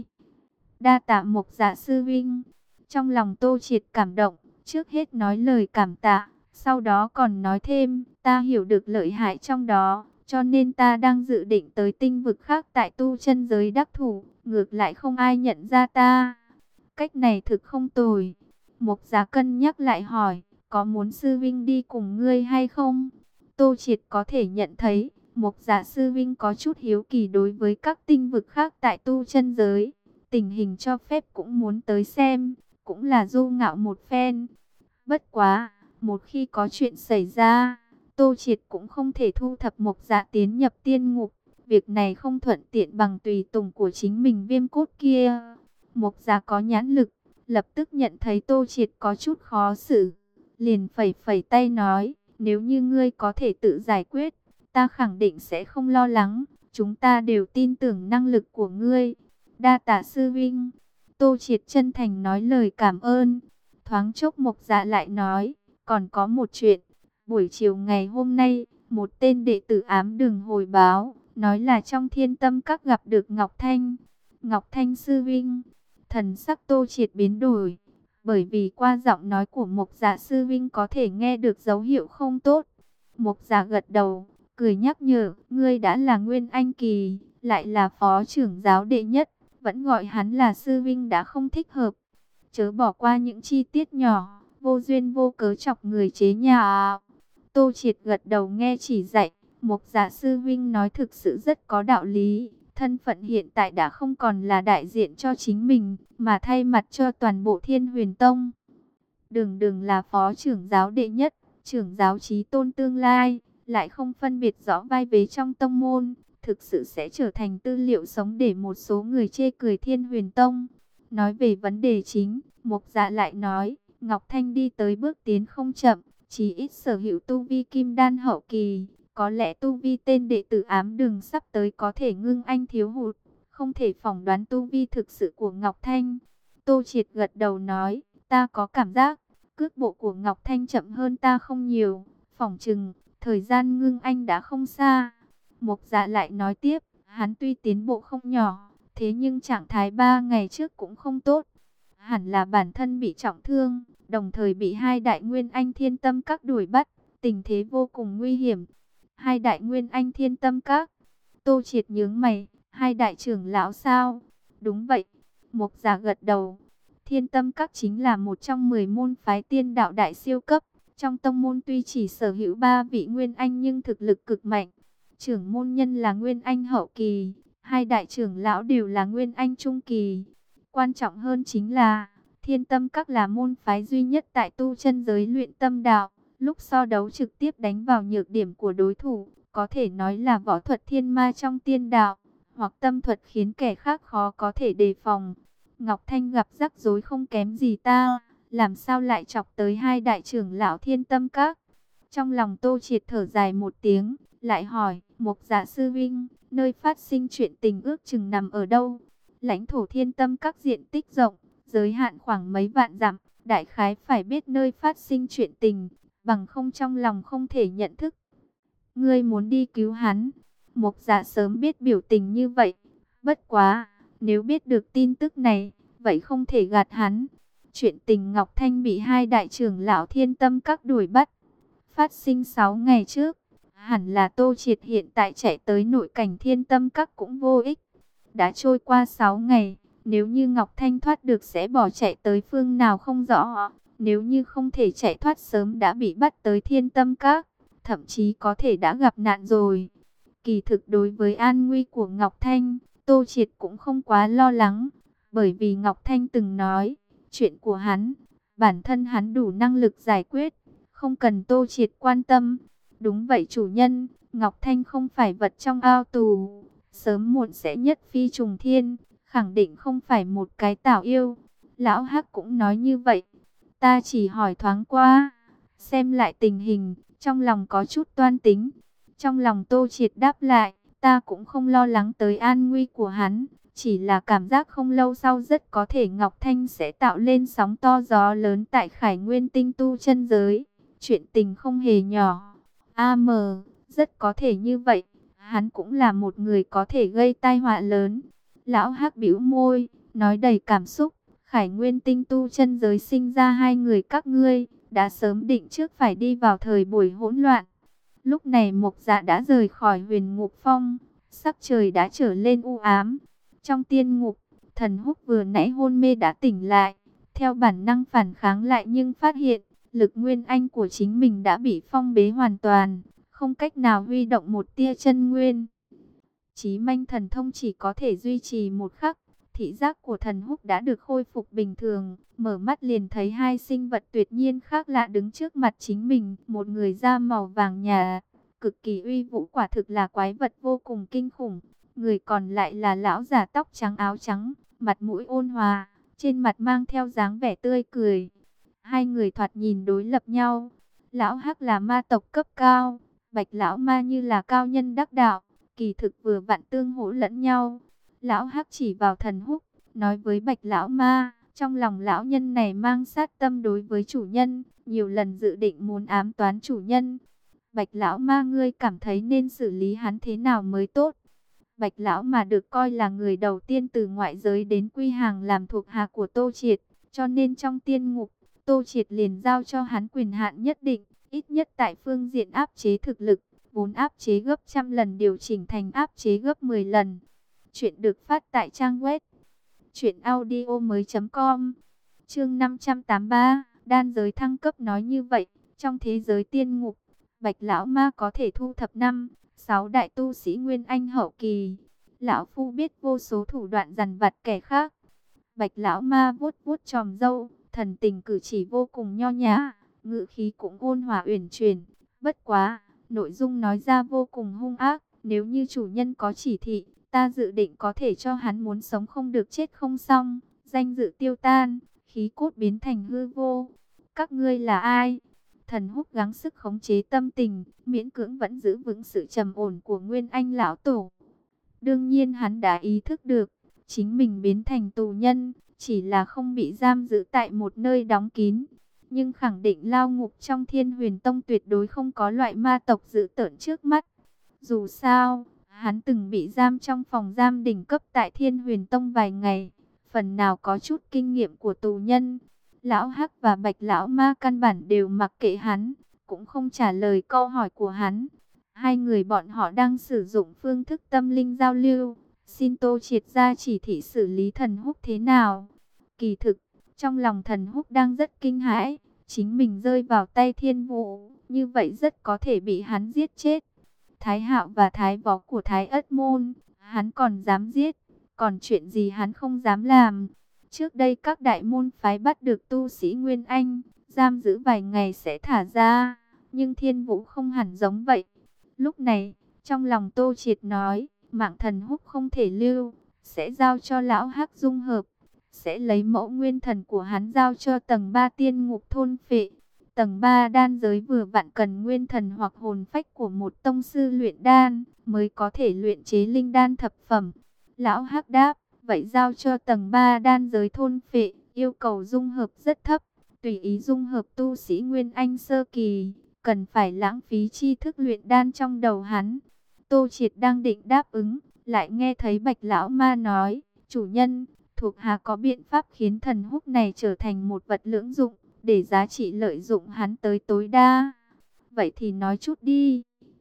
Đa tạ Mộc Dạ sư vinh. Trong lòng Tô Triệt cảm động, trước hết nói lời cảm tạ, sau đó còn nói thêm, ta hiểu được lợi hại trong đó, cho nên ta đang dự định tới tinh vực khác tại tu chân giới đắc thủ, ngược lại không ai nhận ra ta. Cách này thực không tồi. Mộc Dạ cân nhắc lại hỏi, có muốn sư vinh đi cùng ngươi hay không? Tô Triệt có thể nhận thấy, Mộc Dạ sư vinh có chút hiếu kỳ đối với các tinh vực khác tại tu chân giới. Tình hình cho phép cũng muốn tới xem, cũng là du ngạo một phen. Bất quá, một khi có chuyện xảy ra, Tô Triệt cũng không thể thu thập Mộc Dạ tiến nhập tiên ngục. Việc này không thuận tiện bằng tùy tùng của chính mình Viêm Cốt kia. Mộc Dạ có nhãn lực, lập tức nhận thấy Tô Triệt có chút khó xử. Liền phẩy phẩy tay nói, nếu như ngươi có thể tự giải quyết, ta khẳng định sẽ không lo lắng. Chúng ta đều tin tưởng năng lực của ngươi. Đa tạ sư vinh. Tô Triệt chân thành nói lời cảm ơn. Thoáng chốc Mộc Dạ lại nói, còn có một chuyện. Buổi chiều ngày hôm nay, một tên đệ tử ám đường hồi báo, nói là trong Thiên Tâm Các gặp được Ngọc Thanh. Ngọc Thanh sư vinh. Thần sắc Tô Triệt biến đổi, bởi vì qua giọng nói của Mộc Dạ sư vinh có thể nghe được dấu hiệu không tốt. Mộc Dạ gật đầu, cười nhắc nhở, ngươi đã là Nguyên Anh kỳ, lại là phó trưởng giáo đệ nhất, vẫn gọi hắn là sư vinh đã không thích hợp. Chớ bỏ qua những chi tiết nhỏ, vô duyên vô cớ chọc người chế nhạo. Tô Triệt gật đầu nghe chỉ dạy, Mộc Dạ sư vinh nói thực sự rất có đạo lý. Thân phận hiện tại đã không còn là đại diện cho chính mình, mà thay mặt cho toàn bộ Thiên Huyền Tông. Đường đường là phó trưởng giáo đệ nhất, trưởng giáo chí tôn tương lai, lại không phân biệt rõ vai vế trong tông môn, thực sự sẽ trở thành tư liệu sống để một số người chê cười Thiên Huyền Tông. Nói về vấn đề chính, Mộc Dạ lại nói, Ngọc Thanh đi tới bước tiến không chậm, chỉ ít sở hữu tu vi kim đan hậu kỳ. Có lẽ tu vi tên đệ tử ám đường sắp tới có thể ngưng anh thiếu hụt, không thể phỏng đoán tu vi thực sự của Ngọc Thanh. Tô Triệt gật đầu nói, ta có cảm giác, cước bộ của Ngọc Thanh chậm hơn ta không nhiều, phỏng chừng, thời gian ngưng anh đã không xa. Mộc Dạ lại nói tiếp, hắn tuy tiến bộ không nhỏ, thế nhưng trạng thái ba ngày trước cũng không tốt. Hẳn là bản thân bị trọng thương, đồng thời bị hai đại nguyên anh Thiên Tâm Các đuổi bắt, tình thế vô cùng nguy hiểm. Hai đại nguyên anh Thiên Tâm Các. Tô Triệt nhướng mày, hai đại trưởng lão sao? Đúng vậy. Mục Giả gật đầu. Thiên Tâm Các chính là một trong mười môn phái tiên đạo đại siêu cấp. Trong tông môn tuy chỉ sở hữu ba vị nguyên anh nhưng thực lực cực mạnh. Trưởng môn nhân là nguyên anh hậu kỳ, hai đại trưởng lão đều là nguyên anh trung kỳ. Quan trọng hơn chính là Thiên Tâm Các là môn phái duy nhất tại tu chân giới luyện tâm đạo. Lúc so đấu trực tiếp đánh vào nhược điểm của đối thủ, có thể nói là võ thuật thiên ma trong tiên đạo, hoặc tâm thuật khiến kẻ khác khó có thể đề phòng. Ngọc Thanh gặp rắc rối không kém gì ta, làm sao lại chọc tới hai đại trưởng lão Thiên Tâm Các? Trong lòng Tô Triệt thở dài một tiếng, lại hỏi, Mục Dạ sư vinh, nơi phát sinh chuyện tình ước chừng nằm ở đâu? Lãnh thổ Thiên Tâm Các diện tích rộng, giới hạn khoảng mấy vạn dặm, đại khái phải biết nơi phát sinh chuyện tình, bằng không trong lòng không thể nhận thức. Ngươi muốn đi cứu hắn. Mục Dạ sớm biết biểu tình như vậy, bất quá, nếu biết được tin tức này, vậy không thể gạt hắn. Chuyện tình Ngọc Thanh bị hai đại trưởng lão Thiên Tâm Các đuổi bắt, phát sinh sáu ngày trước. Hẳn là Tô Triệt hiện tại chạy tới nội cảnh Thiên Tâm Các cũng vô ích. Đã trôi qua sáu ngày, nếu như Ngọc Thanh thoát được sẽ bỏ chạy tới phương nào không rõ. Nếu như không thể chạy thoát sớm đã bị bắt tới Thiên Tâm Các, thậm chí có thể đã gặp nạn rồi. Kỳ thực đối với an nguy của Ngọc Thanh, Tô Triệt cũng không quá lo lắng, bởi vì Ngọc Thanh từng nói, chuyện của hắn, bản thân hắn đủ năng lực giải quyết, không cần Tô Triệt quan tâm. Đúng vậy chủ nhân, Ngọc Thanh không phải vật trong ao tù, sớm muộn sẽ nhất phi trùng thiên, khẳng định không phải một cái tảo yêu. Lão Hắc cũng nói như vậy. Ta chỉ hỏi thoáng qua, xem lại tình hình, trong lòng có chút toan tính. Trong lòng Tô Triệt đáp lại, ta cũng không lo lắng tới an nguy của hắn, chỉ là cảm giác không lâu sau rất có thể Ngọc Thanh sẽ tạo lên sóng to gió lớn tại Khải Nguyên Tinh tu chân giới. Chuyện tình không hề nhỏ. A mờ, rất có thể như vậy, hắn cũng là một người có thể gây tai họa lớn. Lão Hắc bĩu môi, nói đầy cảm xúc. Khải Nguyên Tinh tu chân giới sinh ra hai người các ngươi, đã sớm định trước phải đi vào thời buổi hỗn loạn. Lúc này Mục Dạ đã rời khỏi Huyền Ngục Phong, sắc trời đã trở lên u ám. Trong tiên ngục, Thần Húc vừa nãy hôn mê đã tỉnh lại, theo bản năng phản kháng lại nhưng phát hiện, lực nguyên anh của chính mình đã bị phong bế hoàn toàn, không cách nào huy động một tia chân nguyên. Chí manh thần thông chỉ có thể duy trì một khắc. Thị giác của Thần Húc đã được khôi phục bình thường, mở mắt liền thấy hai sinh vật tuyệt nhiên khác lạ đứng trước mặt chính mình. Một người da màu vàng nhà, cực kỳ uy vũ, quả thực là quái vật vô cùng kinh khủng. Người còn lại là lão già tóc trắng áo trắng, mặt mũi ôn hòa, trên mặt mang theo dáng vẻ tươi cười. Hai người thoạt nhìn đối lập nhau. Lão Hắc là ma tộc cấp cao, Bạch lão ma như là cao nhân đắc đạo, kỳ thực vừa vặn tương hỗ lẫn nhau. Lão Hắc chỉ vào Thần Húc, nói với Bạch lão ma, trong lòng lão nhân này mang sát tâm đối với chủ nhân, nhiều lần dự định muốn ám toán chủ nhân. Bạch lão ma, ngươi cảm thấy nên xử lý hắn thế nào mới tốt? Bạch lão mà được coi là người đầu tiên từ ngoại giới đến quy hàng làm thuộc hạ của Tô Triệt, cho nên trong tiên ngục, Tô Triệt liền giao cho hắn quyền hạn nhất định, ít nhất tại phương diện áp chế thực lực, vốn áp chế gấp trăm lần điều chỉnh thành áp chế gấp mười lần. Chuyện được phát tại trang web truyện audio mới chấm com. Chương năm trăm tám mươi ba, đan giới thăng cấp. Nói như vậy, trong thế giới tiên ngục, Bạch lão ma có thể thu thập năm, sáu đại tu sĩ nguyên anh hậu kỳ. Lão phu biết vô số thủ đoạn dằn vặt kẻ khác. Bạch lão ma vuốt vuốt chòm râu, thần tình cử chỉ vô cùng nho nhã, ngữ khí cũng ôn hòa uyển chuyển. Bất quá, nội dung nói ra vô cùng hung ác. Nếu như chủ nhân có chỉ thị, ta dự định có thể cho hắn muốn sống không được chết không xong, danh dự tiêu tan, khí cốt biến thành hư vô. Các ngươi là ai? Thần Húc gắng sức khống chế tâm tình, miễn cưỡng vẫn giữ vững sự trầm ổn của Nguyên Anh lão tổ. Đương nhiên hắn đã ý thức được, chính mình biến thành tù nhân, chỉ là không bị giam giữ tại một nơi đóng kín. Nhưng khẳng định lao ngục trong Thiên Huyền Tông tuyệt đối không có loại ma tộc dữ tợn trước mắt. Dù sao, hắn từng bị giam trong phòng giam đỉnh cấp tại Thiên Huyền Tông vài ngày, phần nào có chút kinh nghiệm của tù nhân. Lão Hắc và Bạch lão ma căn bản đều mặc kệ hắn, cũng không trả lời câu hỏi của hắn. Hai người bọn họ đang sử dụng phương thức tâm linh giao lưu. Xin Tô Triệt ra chỉ thị xử lý Thần Húc thế nào. Kỳ thực, trong lòng Thần Húc đang rất kinh hãi. Chính mình rơi vào tay Thiên Vũ, như vậy rất có thể bị hắn giết chết. Thái Hạo và Thái Võ của Thái Ất Môn, hắn còn dám giết. Còn chuyện gì hắn không dám làm. Trước đây các đại môn phái bắt được tu sĩ Nguyên Anh, giam giữ vài ngày sẽ thả ra. Nhưng Thiên Vũ không hẳn giống vậy. Lúc này, trong lòng Tô Triệt nói, mạng Thần Húc không thể lưu, sẽ giao cho lão Hắc dung hợp. Sẽ lấy mẫu nguyên thần của hắn giao cho tầng ba tiên ngục thôn phệ. Tầng ba đan giới vừa vặn cần nguyên thần hoặc hồn phách của một tông sư luyện đan, mới có thể luyện chế linh đan thập phẩm. Lão Hắc đáp, vậy giao cho tầng ba đan giới thôn phệ, yêu cầu dung hợp rất thấp. Tùy ý dung hợp tu sĩ Nguyên Anh sơ kỳ, cần phải lãng phí tri thức luyện đan trong đầu hắn. Tô Triệt đang định đáp ứng, lại nghe thấy Bạch Lão Ma nói, chủ nhân, thuộc hạ có biện pháp khiến Thần Húc này trở thành một vật lưỡng dụng, để giá trị lợi dụng hắn tới tối đa. Vậy thì nói chút đi.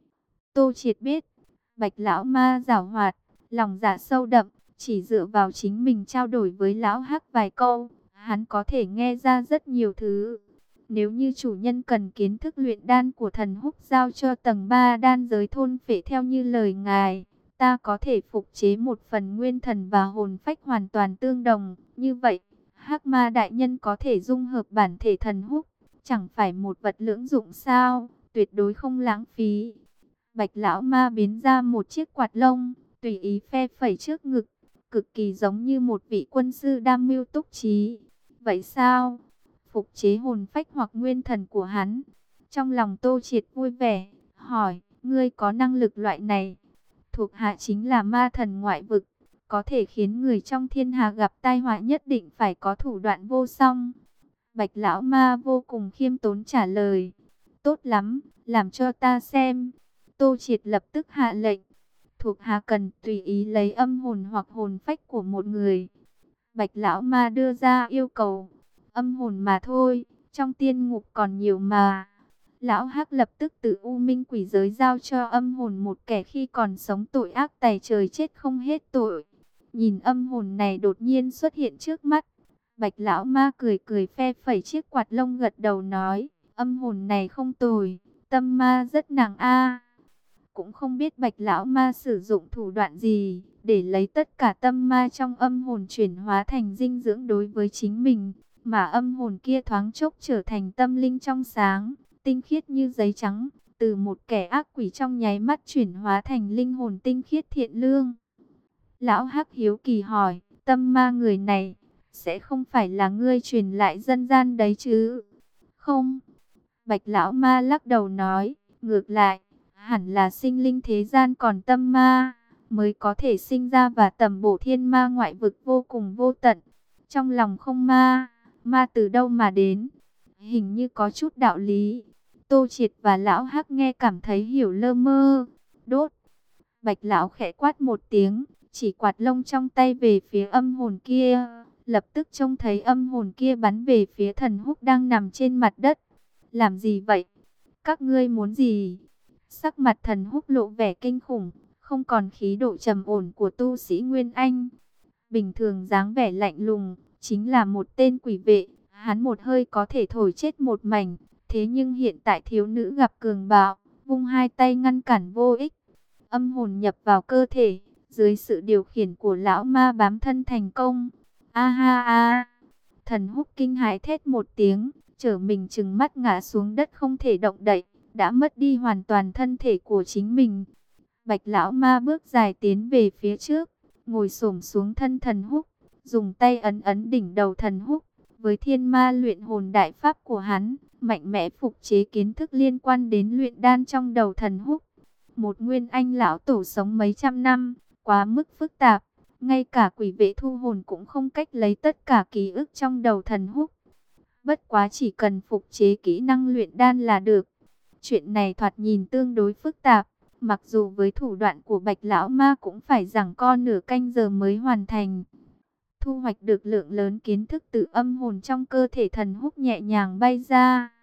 Tô Triệt biết, Bạch Lão Ma giảo hoạt, lòng dạ sâu đậm, chỉ dựa vào chính mình trao đổi với Lão Hắc vài câu, hắn có thể nghe ra rất nhiều thứ. Nếu như chủ nhân cần kiến thức luyện đan của Thần Húc giao cho tầng ba đan giới thôn phệ theo như lời ngài, ta có thể phục chế một phần nguyên thần và hồn phách hoàn toàn tương đồng. Như vậy, Hắc Ma đại nhân có thể dung hợp bản thể Thần Húc, chẳng phải một vật lưỡng dụng sao, tuyệt đối không lãng phí. Bạch Lão Ma biến ra một chiếc quạt lông, tùy ý phe phẩy trước ngực, cực kỳ giống như một vị quân sư đam mưu túc trí. Vậy sao? Phục chế hồn phách hoặc nguyên thần của hắn. Trong lòng Tô Triệt vui vẻ, hỏi, ngươi có năng lực loại này? Thuộc hạ chính là ma thần ngoại vực, có thể khiến người trong thiên hà gặp tai họa, nhất định phải có thủ đoạn vô song. Bạch Lão Ma vô cùng khiêm tốn trả lời, tốt lắm, làm cho ta xem. Tô Triệt lập tức hạ lệnh, thuộc hạ cần tùy ý lấy âm hồn hoặc hồn phách của một người. Bạch Lão Ma đưa ra yêu cầu, âm hồn mà thôi, trong tiên ngục còn nhiều mà. Lão Hắc lập tức từ U Minh quỷ giới giao cho âm hồn một kẻ khi còn sống tội ác tày trời, chết không hết tội. Nhìn âm hồn này đột nhiên xuất hiện trước mắt, Bạch Lão Ma cười cười phe phẩy chiếc quạt lông, gật đầu nói, âm hồn này không tồi, tâm ma rất nặng a. Cũng không biết Bạch Lão Ma sử dụng thủ đoạn gì, để lấy tất cả tâm ma trong âm hồn chuyển hóa thành dinh dưỡng đối với chính mình. Mà âm hồn kia thoáng chốc trở thành tâm linh trong sáng, tinh khiết như giấy trắng, từ một kẻ ác quỷ trong nháy mắt chuyển hóa thành linh hồn tinh khiết thiện lương. Lão Hắc hiếu kỳ hỏi, tâm ma người này, sẽ không phải là ngươi truyền lại dân gian đấy chứ? Không. Bạch Lão Ma lắc đầu nói, ngược lại, hẳn là sinh linh thế gian còn tâm ma, mới có thể sinh ra và tầm bổ thiên ma ngoại vực vô cùng vô tận. Trong lòng không ma, ma từ đâu mà đến? Hình như có chút đạo lý. Tô Triệt và Lão Hắc nghe cảm thấy hiểu lơ mơ. Đốt. Bạch Lão khẽ quát một tiếng, chỉ quạt lông trong tay về phía âm hồn kia. Lập tức trông thấy âm hồn kia bắn về phía Thần Húc đang nằm trên mặt đất. Làm gì vậy? Các ngươi muốn gì? Sắc mặt Thần Húc lộ vẻ kinh khủng, không còn khí độ trầm ổn của tu sĩ Nguyên Anh. Bình thường dáng vẻ lạnh lùng, chính là một tên quỷ vệ, hắn một hơi có thể thổi chết một mảnh. Thế nhưng hiện tại thiếu nữ gặp cường bạo, vung hai tay ngăn cản vô ích. Âm hồn nhập vào cơ thể, dưới sự điều khiển của lão ma bám thân thành công. A ha a! Thần Húc kinh hãi thét một tiếng, trở mình trừng mắt ngã xuống đất không thể động đậy, đã mất đi hoàn toàn thân thể của chính mình. Bạch Lão Ma bước dài tiến về phía trước, ngồi xổm xuống thân Thần Húc, dùng tay ấn ấn đỉnh đầu Thần Húc. Với thiên ma luyện hồn đại pháp của hắn, mạnh mẽ phục chế kiến thức liên quan đến luyện đan trong đầu Thần Húc. Một nguyên anh lão tổ sống mấy trăm năm, quá mức phức tạp, ngay cả quỷ vệ thu hồn cũng không cách lấy tất cả ký ức trong đầu Thần Húc. Bất quá chỉ cần phục chế kỹ năng luyện đan là được. Chuyện này thoạt nhìn tương đối phức tạp, mặc dù với thủ đoạn của Bạch Lão Ma cũng phải giằng co nửa canh giờ mới hoàn thành. Thu hoạch được lượng lớn kiến thức từ âm hồn trong cơ thể Thần Húc nhẹ nhàng bay ra.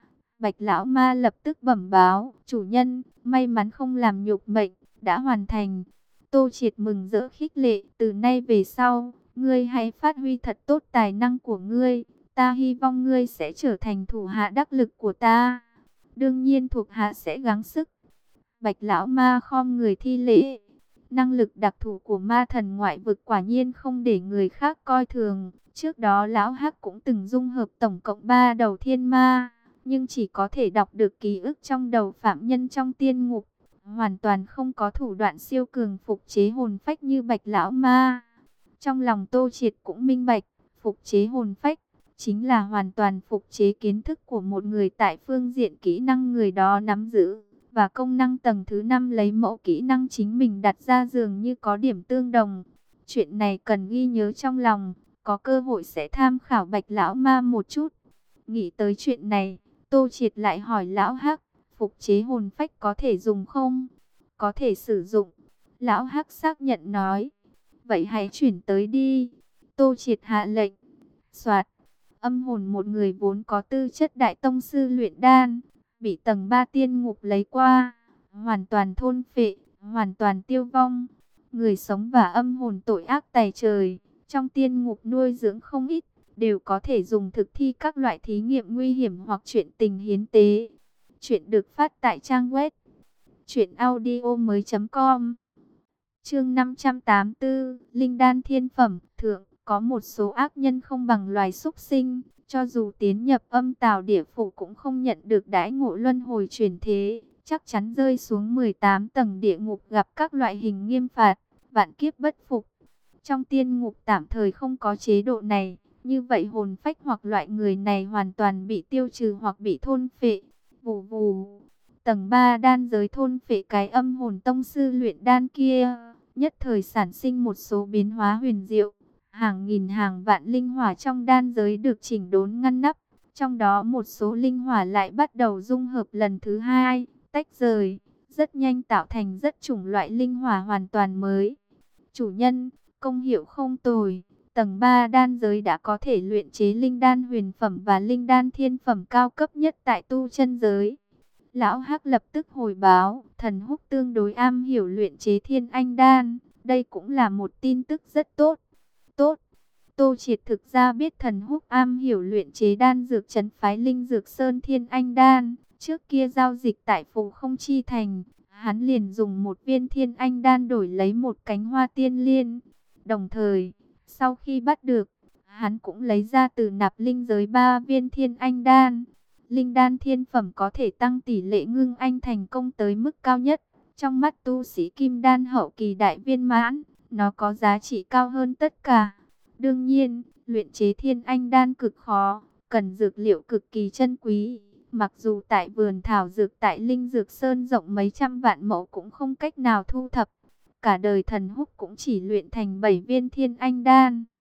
Bạch lão ma lập tức bẩm báo, chủ nhân, may mắn không làm nhục mệnh, đã hoàn thành. Tô Triệt mừng rỡ khích lệ, từ nay về sau, ngươi hãy phát huy thật tốt tài năng của ngươi, ta hy vọng ngươi sẽ trở thành thủ hạ đắc lực của ta. Đương nhiên thuộc hạ sẽ gắng sức. Bạch lão ma khom người thi lễ. Năng lực đặc thù của ma thần ngoại vực quả nhiên không để người khác coi thường. Trước đó lão Hắc cũng từng dung hợp tổng cộng ba đầu thiên ma, nhưng chỉ có thể đọc được ký ức trong đầu phạm nhân trong tiên ngục, hoàn toàn không có thủ đoạn siêu cường phục chế hồn phách như Bạch lão ma. Trong lòng Tô Triệt cũng minh bạch, phục chế hồn phách chính là hoàn toàn phục chế kiến thức của một người tại phương diện kỹ năng người đó nắm giữ, và công năng tầng thứ năm lấy mẫu kỹ năng chính mình đặt ra dường như có điểm tương đồng. Chuyện này cần ghi nhớ trong lòng, có cơ hội sẽ tham khảo Bạch lão ma một chút. Nghĩ tới chuyện này, Tô Triệt lại hỏi lão Hắc, phục chế hồn phách có thể dùng không? Có thể sử dụng. Lão Hắc xác nhận nói. Vậy hãy chuyển tới đi. Tô Triệt hạ lệnh. Soạt. Âm hồn một người vốn có tư chất đại tông sư luyện đan, bị tầng ba tiên ngục lấy qua, hoàn toàn thôn phệ, hoàn toàn tiêu vong. Người sống và âm hồn tội ác tày trời, trong tiên ngục nuôi dưỡng không ít, đều có thể dùng thực thi các loại thí nghiệm nguy hiểm hoặc chuyện tình hiến tế. Chuyện được phát tại trang web truyện audio mới chấm com. Chương năm trăm tám mươi tư, Linh đan thiên phẩm. Thượng, có một số ác nhân không bằng loài súc sinh, cho dù tiến nhập âm tào địa phủ cũng không nhận được đãi ngộ luân hồi chuyển thế, chắc chắn rơi xuống mười tám tầng địa ngục gặp các loại hình nghiêm phạt, vạn kiếp bất phục. Trong tiên ngục tạm thời không có chế độ này, như vậy hồn phách hoặc loại người này hoàn toàn bị tiêu trừ hoặc bị thôn phệ. Vù vù, tầng ba đan giới thôn phệ cái âm hồn tông sư luyện đan kia, nhất thời sản sinh một số biến hóa huyền diệu. Hàng nghìn hàng vạn linh hỏa trong đan giới được chỉnh đốn ngăn nắp, trong đó một số linh hỏa lại bắt đầu dung hợp lần thứ hai, tách rời, rất nhanh tạo thành rất chủng loại linh hỏa hoàn toàn mới. Chủ nhân, công hiệu không tồi, tầng ba đan giới đã có thể luyện chế linh đan huyền phẩm và linh đan thiên phẩm cao cấp nhất tại tu chân giới. Lão Hắc lập tức hồi báo, Thần Húc tương đối am hiểu luyện chế thiên anh đan, đây cũng là một tin tức rất tốt. Tốt, Tô Triệt thực ra biết Thần Húc am hiểu luyện chế đan dược trấn phái linh dược sơn thiên anh đan. Trước kia giao dịch tại Phù Không Chi Thành, hắn liền dùng một viên thiên anh đan đổi lấy một cánh hoa tiên liên. Đồng thời, sau khi bắt được, hắn cũng lấy ra từ nạp linh giới ba viên thiên anh đan. Linh đan thiên phẩm có thể tăng tỷ lệ ngưng anh thành công tới mức cao nhất. Trong mắt tu sĩ kim đan hậu kỳ đại viên mãn, nó có giá trị cao hơn tất cả. Đương nhiên, luyện chế thiên anh đan cực khó, cần dược liệu cực kỳ chân quý. Mặc dù tại vườn thảo dược tại Linh Dược Sơn rộng mấy trăm vạn mẫu cũng không cách nào thu thập. Cả đời Thần Húc cũng chỉ luyện thành bảy viên thiên anh đan.